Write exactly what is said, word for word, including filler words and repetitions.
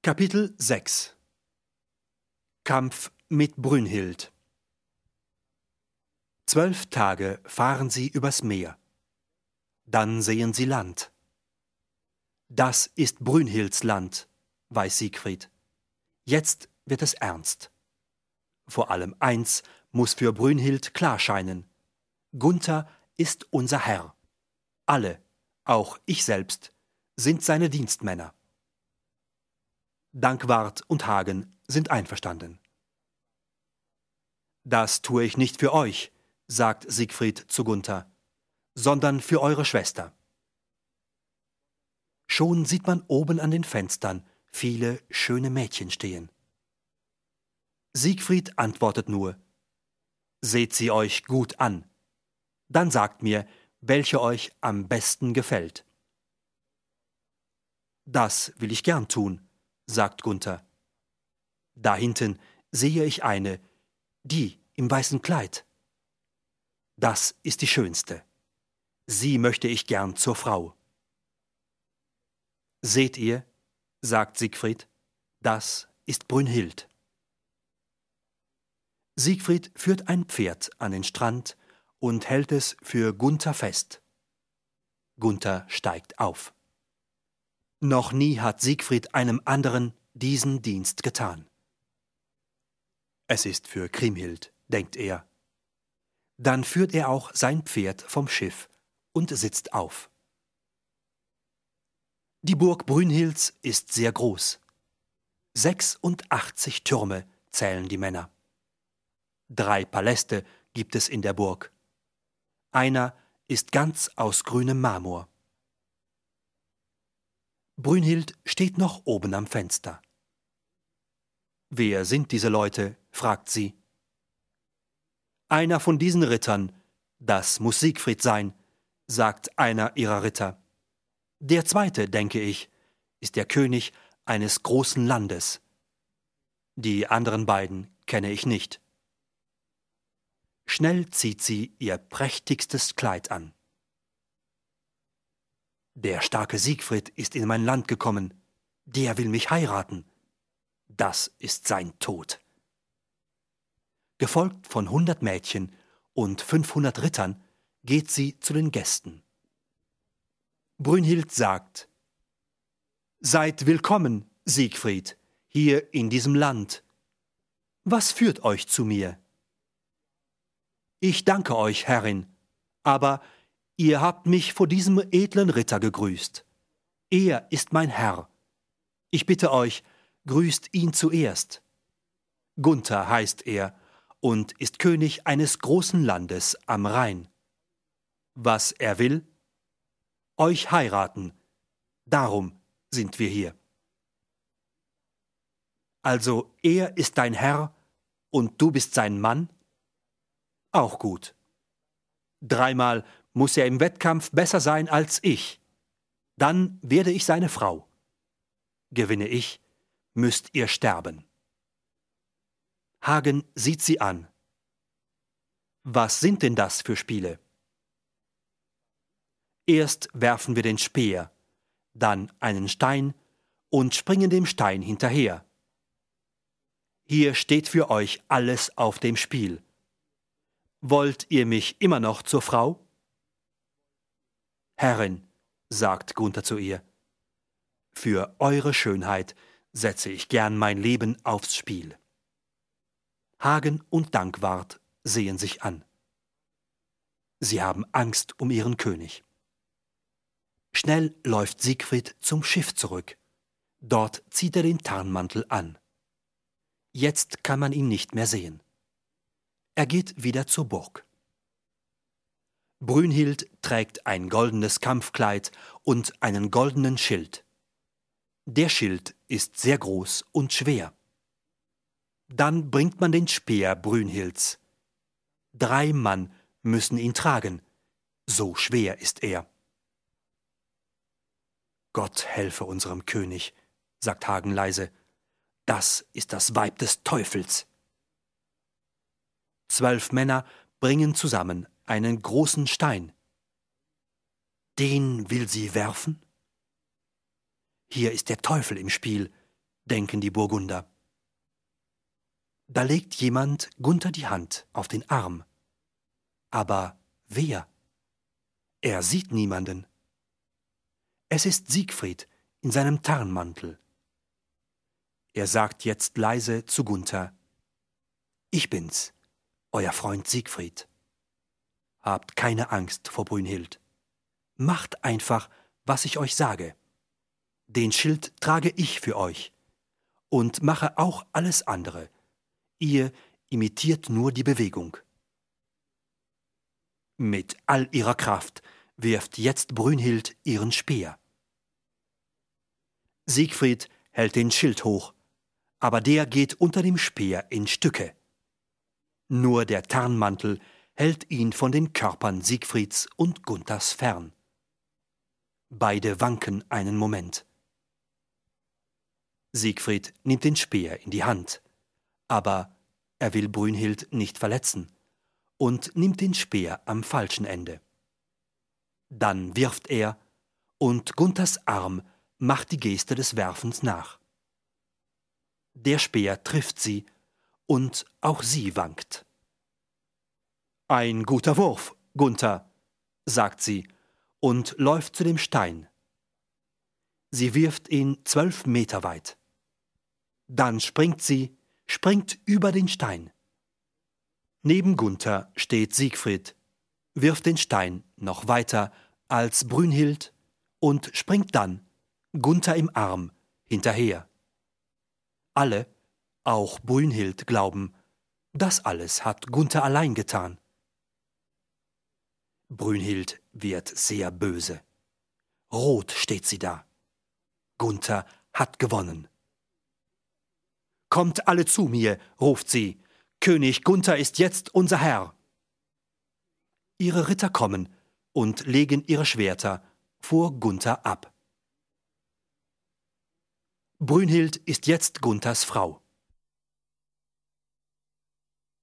Kapitel sechs. Kampf mit Brünnhild. Zwölf Tage fahren sie übers Meer. Dann sehen sie Land. Das ist Brünnhilds Land, weiß Siegfried. Jetzt wird es ernst. Vor allem eins muss für Brünnhild klar scheinen. Gunther ist unser Herr. Alle, auch ich selbst, sind seine Dienstmänner. Dankwart und Hagen sind einverstanden. Das tue ich nicht für euch, sagt Siegfried zu Gunther, sondern für eure Schwester. Schon sieht man oben an den Fenstern viele schöne Mädchen stehen. Siegfried antwortet nur: Seht sie euch gut an, dann sagt mir, welche euch am besten gefällt. Das will ich gern tun, sagt Gunther. Da hinten sehe ich eine, die im weißen Kleid. Das ist die schönste. Sie möchte ich gern zur Frau. Seht ihr, sagt Siegfried, das ist Brünnhild. Siegfried führt ein Pferd an den Strand und hält es für Gunther fest. Gunther steigt auf. Noch nie hat Siegfried einem anderen diesen Dienst getan. Es ist für Kriemhild, denkt er. Dann führt er auch sein Pferd vom Schiff und sitzt auf. Die Burg Brünnhilds ist sehr groß. Sechsundachtzig Türme zählen die Männer. Drei Paläste gibt es in der Burg. Einer ist ganz aus grünem Marmor. Brünnhild steht noch oben am Fenster. »Wer sind diese Leute?« fragt sie. »Einer von diesen Rittern, das muss Siegfried sein«, sagt einer ihrer Ritter. »Der zweite, denke ich, ist der König eines großen Landes. Die anderen beiden kenne ich nicht.« Schnell zieht sie ihr prächtigstes Kleid an. »Der starke Siegfried ist in mein Land gekommen. Der will mich heiraten. Das ist sein Tod.« Gefolgt von hundert Mädchen und fünfhundert Rittern geht sie zu den Gästen. Brünnhild sagt: »Seid willkommen, Siegfried, hier in diesem Land. Was führt euch zu mir?« »Ich danke euch, Herrin, aber ihr habt mich vor diesem edlen Ritter gegrüßt. Er ist mein Herr. Ich bitte euch, grüßt ihn zuerst. Gunther heißt er und ist König eines großen Landes am Rhein. Was er will? Euch heiraten. Darum sind wir hier.« »Also er ist dein Herr und du bist sein Mann? Auch gut. Dreimal muss er im Wettkampf besser sein als ich. Dann werde ich seine Frau. Gewinne ich, müsst ihr sterben.« Hagen sieht sie an. »Was sind denn das für Spiele?« »Erst werfen wir den Speer, dann einen Stein und springen dem Stein hinterher. Hier steht für euch alles auf dem Spiel. Wollt ihr mich immer noch zur Frau?« »Herrin«, sagt Gunther zu ihr, »für eure Schönheit setze ich gern mein Leben aufs Spiel.« Hagen und Dankwart sehen sich an. Sie haben Angst um ihren König. Schnell läuft Siegfried zum Schiff zurück. Dort zieht er den Tarnmantel an. Jetzt kann man ihn nicht mehr sehen. Er geht wieder zur Burg. Brünnhild trägt ein goldenes Kampfkleid und einen goldenen Schild. Der Schild ist sehr groß und schwer. Dann bringt man den Speer Brünnhilds. Drei Mann müssen ihn tragen, so schwer ist er. »Gott helfe unserem König«, sagt Hagen leise, »das ist das Weib des Teufels.« Zwölf Männer bringen zusammen einen großen Stein. Den will sie werfen? Hier ist der Teufel im Spiel, denken die Burgunder. Da legt jemand Gunther die Hand auf den Arm. Aber wer? Er sieht niemanden. Es ist Siegfried in seinem Tarnmantel. Er sagt jetzt leise zu Gunther: Ich bin's, euer Freund Siegfried. Habt keine Angst vor Brünnhild. Macht einfach, was ich euch sage. Den Schild trage ich für euch und mache auch alles andere. Ihr imitiert nur die Bewegung. Mit all ihrer Kraft wirft jetzt Brünnhild ihren Speer. Siegfried hält den Schild hoch, aber der geht unter dem Speer in Stücke. Nur der Tarnmantel hält ihn von den Körpern Siegfrieds und Gunthers fern. Beide wanken einen Moment. Siegfried nimmt den Speer in die Hand, aber er will Brünnhild nicht verletzen und nimmt den Speer am falschen Ende. Dann wirft er, und Gunthers Arm macht die Geste des Werfens nach. Der Speer trifft sie, und auch sie wankt. »Ein guter Wurf, Gunther«, sagt sie und läuft zu dem Stein. Sie wirft ihn zwölf Meter weit. Dann springt sie, springt über den Stein. Neben Gunther steht Siegfried, wirft den Stein noch weiter als Brünnhild und springt dann, Gunther im Arm, hinterher. Alle, auch Brünnhild, glauben, das alles hat Gunther allein getan. Brünnhild wird sehr böse. Rot steht sie da. Gunther hat gewonnen. »Kommt alle zu mir«, ruft sie, »König Gunther ist jetzt unser Herr.« Ihre Ritter kommen und legen ihre Schwerter vor Gunther ab. Brünnhild ist jetzt Gunthers Frau.